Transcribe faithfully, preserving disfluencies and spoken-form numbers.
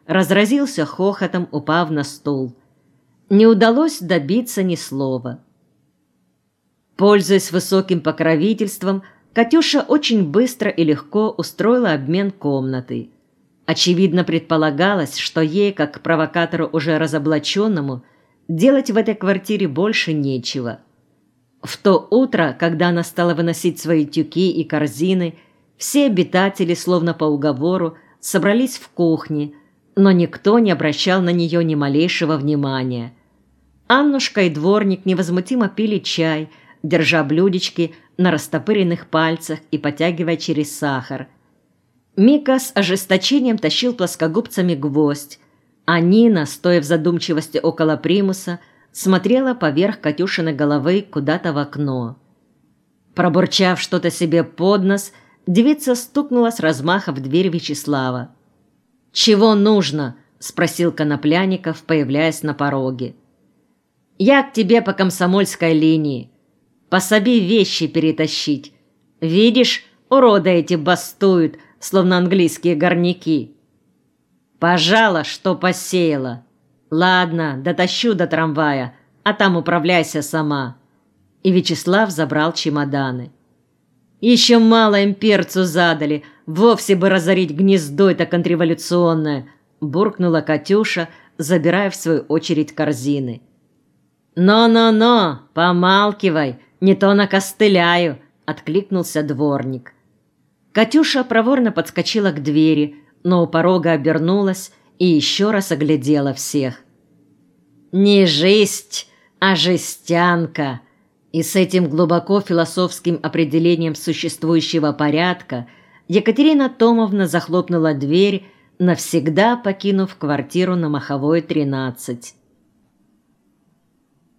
разразился хохотом, упав на стул. Не удалось добиться ни слова. Пользуясь высоким покровительством, Катюша очень быстро и легко устроила обмен комнатой. Очевидно, предполагалось, что ей, как провокатору уже разоблаченному, делать в этой квартире больше нечего. В то утро, когда она стала выносить свои тюки и корзины, все обитатели, словно по уговору, собрались в кухне, но никто не обращал на нее ни малейшего внимания. Аннушка и дворник невозмутимо пили чай, держа блюдечки на растопыренных пальцах и потягивая через сахар. Мика с ожесточением тащил плоскогубцами гвоздь, а Нина, стоя в задумчивости около примуса, смотрела поверх Катюшиной головы куда-то в окно. Пробурчав что-то себе под нос, девица стукнула с размаха в дверь Вячеслава. «Чего нужно?» – спросил Конопляников, появляясь на пороге. «Я к тебе по комсомольской линии. Пособи вещи перетащить. Видишь, уроды эти бастуют, словно английские горняки. Пожала, что посеяла. Ладно, дотащу до трамвая, а там управляйся сама». И Вячеслав забрал чемоданы. «Еще мало им перцу задали, вовсе бы разорить гнездо это контрреволюционное», буркнула Катюша, забирая в свою очередь корзины. «Но-но-но, помалкивай, не то накостыляю», откликнулся дворник. Катюша проворно подскочила к двери, но у порога обернулась и еще раз оглядела всех. «Не жесть, а жестянка!» И с этим глубоко философским определением существующего порядка Екатерина Томовна захлопнула дверь, навсегда покинув квартиру на Маховой, тринадцать.